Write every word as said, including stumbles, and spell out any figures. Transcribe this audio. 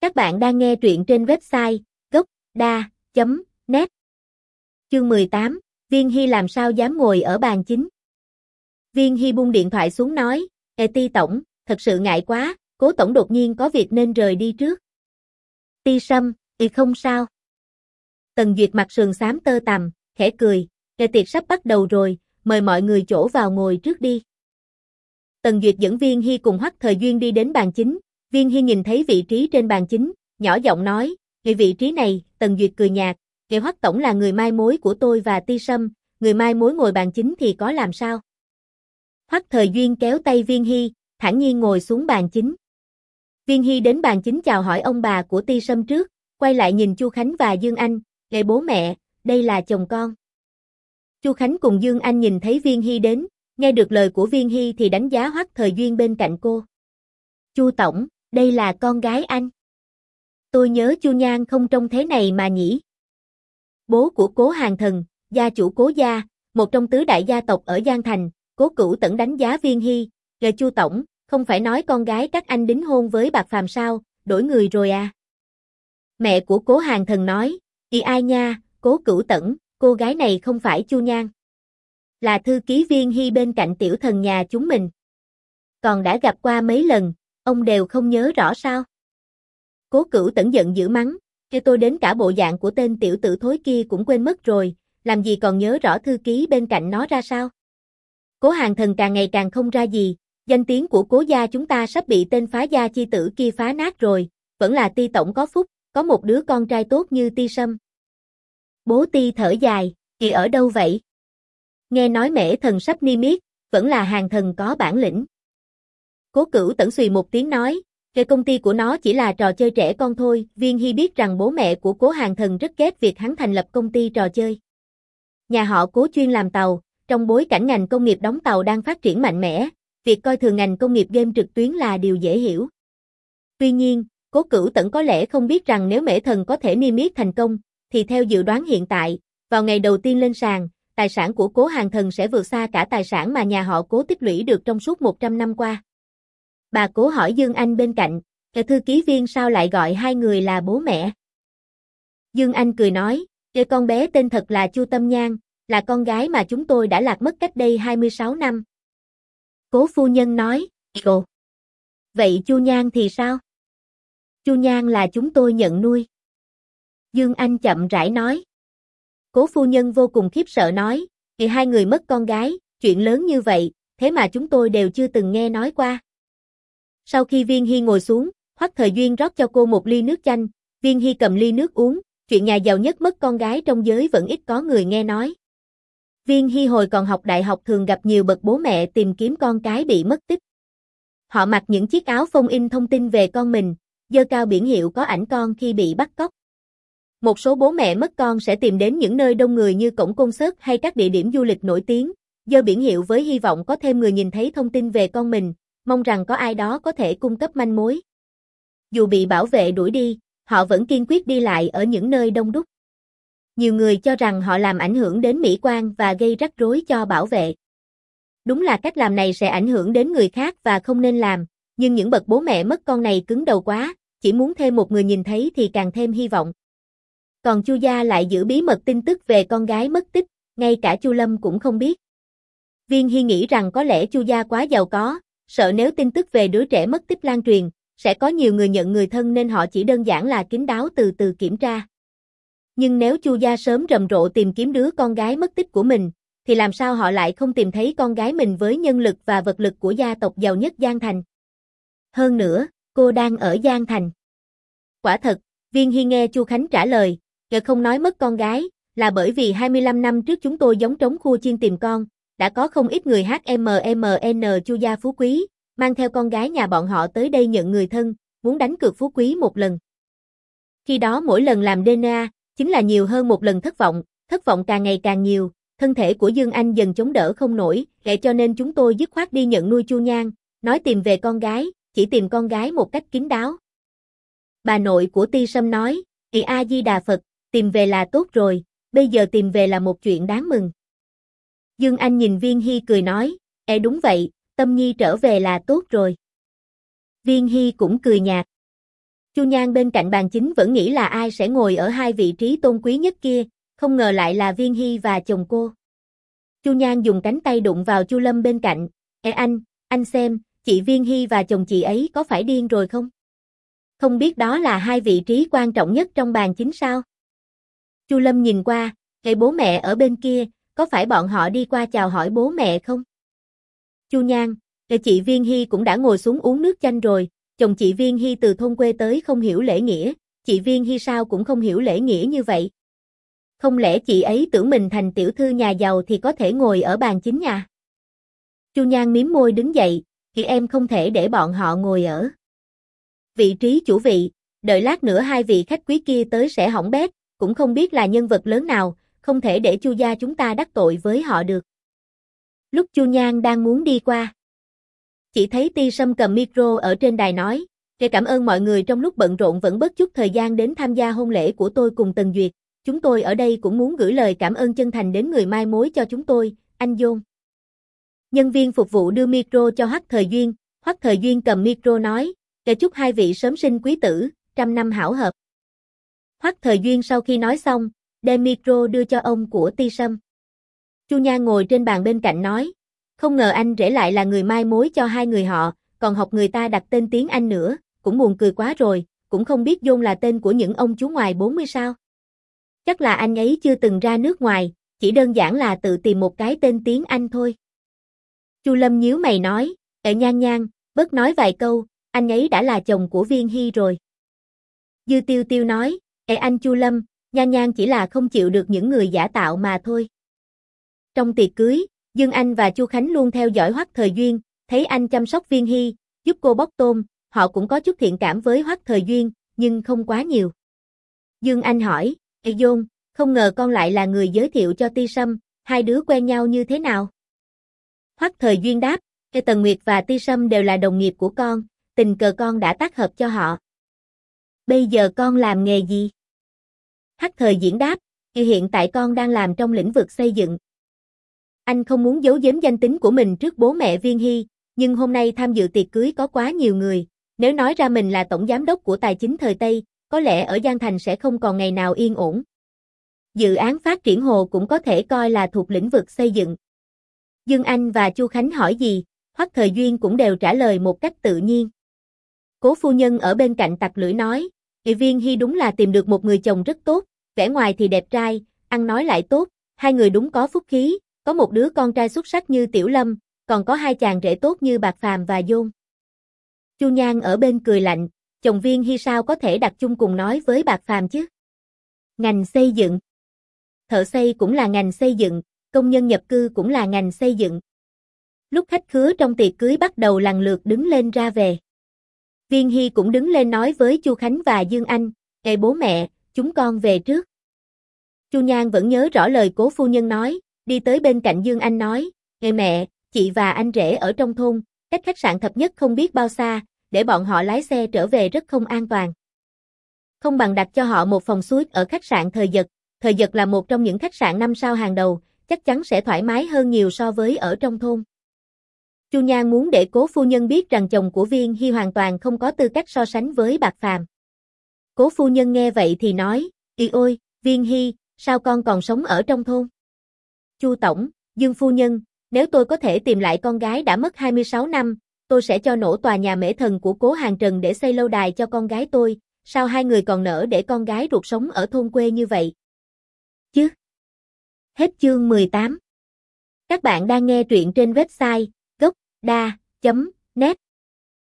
Các bạn đang nghe truyện trên website gốc đa chấm net. Chương mười tám, Viên Hy làm sao dám ngồi ở bàn chính. Viên Hy buông điện thoại xuống nói, Ê Ti tổng, thật sự ngại quá, Cố tổng đột nhiên có việc nên rời đi trước. Ti Sâm, thì không sao. Tần Duyệt mặt sườn xám tơ tằm, khẽ cười, Ê tiệc sắp bắt đầu rồi, mời mọi người chỗ vào ngồi trước đi. Tần Duyệt dẫn Viên Hy cùng Hoắc Thời Duyên đi đến bàn chính. Viên Hy nhìn thấy vị trí trên bàn chính, nhỏ giọng nói, "Cái vị trí này." Tần Duyệt cười nhạt, "Cái Hoắc tổng là người mai mối của tôi và Ti Sâm, người mai mối ngồi bàn chính thì có làm sao?" Hoắc Thời Duyên kéo tay Viên Hy, thản nhiên ngồi xuống bàn chính. Viên Hy đến bàn chính chào hỏi ông bà của Ti Sâm trước, quay lại nhìn Chu Khánh và Dương Anh, "Ê bố mẹ, đây là chồng con." Chu Khánh cùng Dương Anh nhìn thấy Viên Hy đến, nghe được lời của Viên Hy thì đánh giá Hoắc Thời Duyên bên cạnh cô. "Chu tổng, đây là con gái anh." "Tôi nhớ Chu Nhan không trông thế này mà nhỉ." Bố của Cố Hàng Thần, gia chủ Cố gia, một trong tứ đại gia tộc ở Giang Thành, Cố Cửu Tẩn đánh giá Viên Hy, "Rồi Chu tổng, không phải nói con gái các anh đính hôn với Bạc Phàm sao, đổi người rồi à?" Mẹ của Cố Hàng Thần nói, "Ý ai nha, Cố Cửu Tẩn, cô gái này không phải Chu Nhan. Là thư ký Viên Hy bên cạnh tiểu thần nhà chúng mình. Còn đã gặp qua mấy lần, ông đều không nhớ rõ sao?" Cố Cửu Tẩn giận dữ mắng, "Cho tôi đến cả bộ dạng của tên tiểu tử thối kia cũng quên mất rồi, làm gì còn nhớ rõ thư ký bên cạnh nó ra sao?" Cố Hàng Thần càng ngày càng không ra gì, danh tiếng của Cố gia chúng ta sắp bị tên phá gia chi tử kia phá nát rồi, vẫn là Ti tổng có phúc, có một đứa con trai tốt như Ti Sâm. Bố Ti thở dài, "Thì ở đâu vậy? Nghe nói Mễ Thần sắp niêm yết, vẫn là Hàng Thần có bản lĩnh." Cố Cửu Tẩn xùy một tiếng nói, "Cái công ty của nó chỉ là trò chơi trẻ con thôi." Viên Hy biết rằng bố mẹ của Cố Hàng Thần rất ghét việc hắn thành lập công ty trò chơi. Nhà họ Cố chuyên làm tàu, trong bối cảnh ngành công nghiệp đóng tàu đang phát triển mạnh mẽ, việc coi thường ngành công nghiệp game trực tuyến là điều dễ hiểu. Tuy nhiên, Cố Cửu Tẩn có lẽ không biết rằng nếu Mễ Thần có thể niêm yết thành công, thì theo dự đoán hiện tại, vào ngày đầu tiên lên sàn, tài sản của Cố Hàng Thần sẽ vượt xa cả tài sản mà nhà họ Cố tích lũy được trong suốt một trăm năm qua. Bà Cố hỏi Dương Anh bên cạnh, "Cái thư ký Viên sao lại gọi hai người là bố mẹ?" Dương Anh cười nói, "Cái con bé tên thật là Chu Tâm Nhan, là con gái mà chúng tôi đã lạc mất cách đây hai mươi sáu năm. Cố phu nhân nói, "Ồ, vậy Chu Nhan thì sao?" "Chu Nhan là chúng tôi nhận nuôi." Dương Anh chậm rãi nói. Cố phu nhân vô cùng khiếp sợ nói, "Thì hai người mất con gái, chuyện lớn như vậy, thế mà chúng tôi đều chưa từng nghe nói qua." Sau khi Viên Hy ngồi xuống, Hoắc Thời Duyên rót cho cô một ly nước chanh, Viên Hy cầm ly nước uống, chuyện nhà giàu nhất mất con gái trong giới vẫn ít có người nghe nói. Viên Hy hồi còn học đại học thường gặp nhiều bậc bố mẹ tìm kiếm con cái bị mất tích. Họ mặc những chiếc áo phông in thông tin về con mình, dơ cao biển hiệu có ảnh con khi bị bắt cóc. Một số bố mẹ mất con sẽ tìm đến những nơi đông người như cổng concert hay các địa điểm du lịch nổi tiếng, dơ biển hiệu với hy vọng có thêm người nhìn thấy thông tin về con mình, mong rằng có ai đó có thể cung cấp manh mối. Dù bị bảo vệ đuổi đi, họ vẫn kiên quyết đi lại ở những nơi đông đúc. Nhiều người cho rằng họ làm ảnh hưởng đến mỹ quan và gây rắc rối cho bảo vệ. Đúng là cách làm này sẽ ảnh hưởng đến người khác và không nên làm, nhưng những bậc bố mẹ mất con này cứng đầu quá, chỉ muốn thêm một người nhìn thấy thì càng thêm hy vọng. Còn Chu gia lại giữ bí mật tin tức về con gái mất tích, ngay cả Chu Lâm cũng không biết. Viên Hy nghĩ rằng có lẽ Chu gia quá giàu có, sợ nếu tin tức về đứa trẻ mất tích lan truyền, sẽ có nhiều người nhận người thân nên họ chỉ đơn giản là kín đáo từ từ kiểm tra. Nhưng nếu Chu gia sớm rầm rộ tìm kiếm đứa con gái mất tích của mình, thì làm sao họ lại không tìm thấy con gái mình với nhân lực và vật lực của gia tộc giàu nhất Giang Thành. Hơn nữa, cô đang ở Giang Thành. Quả thật, Viên Hy nghe Chu Khánh trả lời, "Ngờ không nói mất con gái, là bởi vì hai mươi lăm năm trước chúng tôi giống trống khua chiên tìm con, đã có không ít người hát em em en Chu gia phú quý, mang theo con gái nhà bọn họ tới đây nhận người thân, muốn đánh cược phú quý một lần. Khi đó mỗi lần làm đê en a, chính là nhiều hơn một lần thất vọng, thất vọng càng ngày càng nhiều, thân thể của Dương Anh dần chống đỡ không nổi, vậy cho nên chúng tôi dứt khoát đi nhận nuôi Chu Nhan, nói tìm về con gái, chỉ tìm con gái một cách kín đáo." Bà nội của Ti Sâm nói, "Thì A Di Đà Phật, tìm về là tốt rồi, bây giờ tìm về là một chuyện đáng mừng." Dương Anh nhìn Viên Hy cười nói, "Ê đúng vậy, Tâm Nhi trở về là tốt rồi." Viên Hy cũng cười nhạt. Chu Nhan bên cạnh bàn chính vẫn nghĩ là ai sẽ ngồi ở hai vị trí tôn quý nhất kia, không ngờ lại là Viên Hy và chồng cô. Chu Nhan dùng cánh tay đụng vào Chu Lâm bên cạnh, "Ê anh, anh xem, chị Viên Hy và chồng chị ấy có phải điên rồi không? Không biết đó là hai vị trí quan trọng nhất trong bàn chính sao?" Chu Lâm nhìn qua, "Ê bố mẹ ở bên kia, có phải bọn họ đi qua chào hỏi bố mẹ không?" Chu Nhan, "Ê chị Viên Hy cũng đã ngồi xuống uống nước chanh rồi, chồng chị Viên Hy từ thôn quê tới không hiểu lễ nghĩa, chị Viên Hy sao cũng không hiểu lễ nghĩa như vậy. Không lẽ chị ấy tưởng mình thành tiểu thư nhà giàu thì có thể ngồi ở bàn chính nhà?" Chu Nhan mím môi đứng dậy, "Thì em không thể để bọn họ ngồi ở vị trí chủ vị, đợi lát nữa hai vị khách quý kia tới sẽ hỏng bét, cũng không biết là nhân vật lớn nào, không thể để Chu gia chúng ta đắc tội với họ được." Lúc Chu Nhan đang muốn đi qua, chỉ thấy Ti Sâm cầm micro ở trên đài nói, "Để cảm ơn mọi người trong lúc bận rộn vẫn bớt chút thời gian đến tham gia hôn lễ của tôi cùng Tần Duyệt. Chúng tôi ở đây cũng muốn gửi lời cảm ơn chân thành đến người mai mối cho chúng tôi, anh Dôn." Nhân viên phục vụ đưa micro cho Hoắc Thời Duyên, Hoắc Thời Duyên cầm micro nói, "Để chúc hai vị sớm sinh quý tử, trăm năm hảo hợp." Hoắc Thời Duyên sau khi nói xong, đem micro đưa cho ông của Ti Sâm. Chu Nhan ngồi trên bàn bên cạnh nói, "Không ngờ anh rể lại là người mai mối cho hai người họ, còn học người ta đặt tên tiếng Anh nữa, cũng buồn cười quá rồi, cũng không biết Dôn là tên của những ông chú ngoài bốn mươi sao? Chắc là anh ấy chưa từng ra nước ngoài, chỉ đơn giản là tự tìm một cái tên tiếng Anh thôi." Chu Lâm nhíu mày nói, "Ệ Nhan Nhan, bớt nói vài câu, anh ấy đã là chồng của Viên Hy rồi." Dư Tiêu Tiêu nói, "Ệ anh Chu Lâm, Nhan Nhan chỉ là không chịu được những người giả tạo mà thôi." Trong tiệc cưới, Dương Anh và Chu Khánh luôn theo dõi Hoắc Thời Duyên, thấy anh chăm sóc Viên Hy, giúp cô bóc tôm, họ cũng có chút thiện cảm với Hoắc Thời Duyên, nhưng không quá nhiều. Dương Anh hỏi, "Ê Dôn, không ngờ con lại là người giới thiệu cho Ti Sâm, hai đứa quen nhau như thế nào?" Hoắc Thời Duyên đáp, "Ê Tần Nguyệt và Ti Sâm đều là đồng nghiệp của con, tình cờ con đã tác hợp cho họ." "Bây giờ con làm nghề gì?" Hoắc Thời Diễn đáp, "Hiện tại con đang làm trong lĩnh vực xây dựng." Anh không muốn giấu giếm danh tính của mình trước bố mẹ Viên Hy, nhưng hôm nay tham dự tiệc cưới có quá nhiều người, nếu nói ra mình là tổng giám đốc của tài chính thời Tây, có lẽ ở Giang Thành sẽ không còn ngày nào yên ổn. Dự án phát triển hồ cũng có thể coi là thuộc lĩnh vực xây dựng. Dương Anh và Chu Khánh hỏi gì, Hoắc Thời Duyên cũng đều trả lời một cách tự nhiên. Cố phu nhân ở bên cạnh tặc lưỡi nói, Viên Hy đúng là tìm được một người chồng rất tốt, vẻ ngoài thì đẹp trai, ăn nói lại tốt, hai người đúng có phúc khí, có một đứa con trai xuất sắc như Tiểu Lâm, còn có hai chàng rể tốt như Bạc Phàm và Dôn. Chu Nhan ở bên cười lạnh, chồng Viên Hy sao có thể đặt chung cùng nói với Bạc Phàm chứ? Ngành xây dựng. Thợ xây cũng là ngành xây dựng, công nhân nhập cư cũng là ngành xây dựng. Lúc khách khứa trong tiệc cưới bắt đầu lần lượt đứng lên ra về. Viên Hy cũng đứng lên nói với Chu Khánh và Dương Anh, "Ê bố mẹ, chúng con về trước." Chu Nhan vẫn nhớ rõ lời cố phu nhân nói, đi tới bên cạnh Dương Anh nói, "Ê mẹ, chị và anh rể ở trong thôn, cách khách sạn Thập Nhất không biết bao xa, để bọn họ lái xe trở về rất không an toàn. Không bằng đặt cho họ một phòng suite ở khách sạn Thời Dật, Thời Dật là một trong những khách sạn năm sao hàng đầu, chắc chắn sẽ thoải mái hơn nhiều so với ở trong thôn." Chu Nhan muốn để cố phu nhân biết rằng chồng của Viên Hy hoàn toàn không có tư cách so sánh với Bạc Phàm. Cố phu nhân nghe vậy thì nói, "Ý ôi, Viên Hy, sao con còn sống ở trong thôn?" Chu tổng, Dương phu nhân, nếu tôi có thể tìm lại con gái đã mất hai mươi sáu năm, tôi sẽ cho nổ tòa nhà Mễ Thần của Cố Hàng Trần để xây lâu đài cho con gái tôi, sao hai người còn nỡ để con gái ruột sống ở thôn quê như vậy? Chứ. Hết chương mười tám. Các bạn đang nghe truyện trên website gốc đa chấm net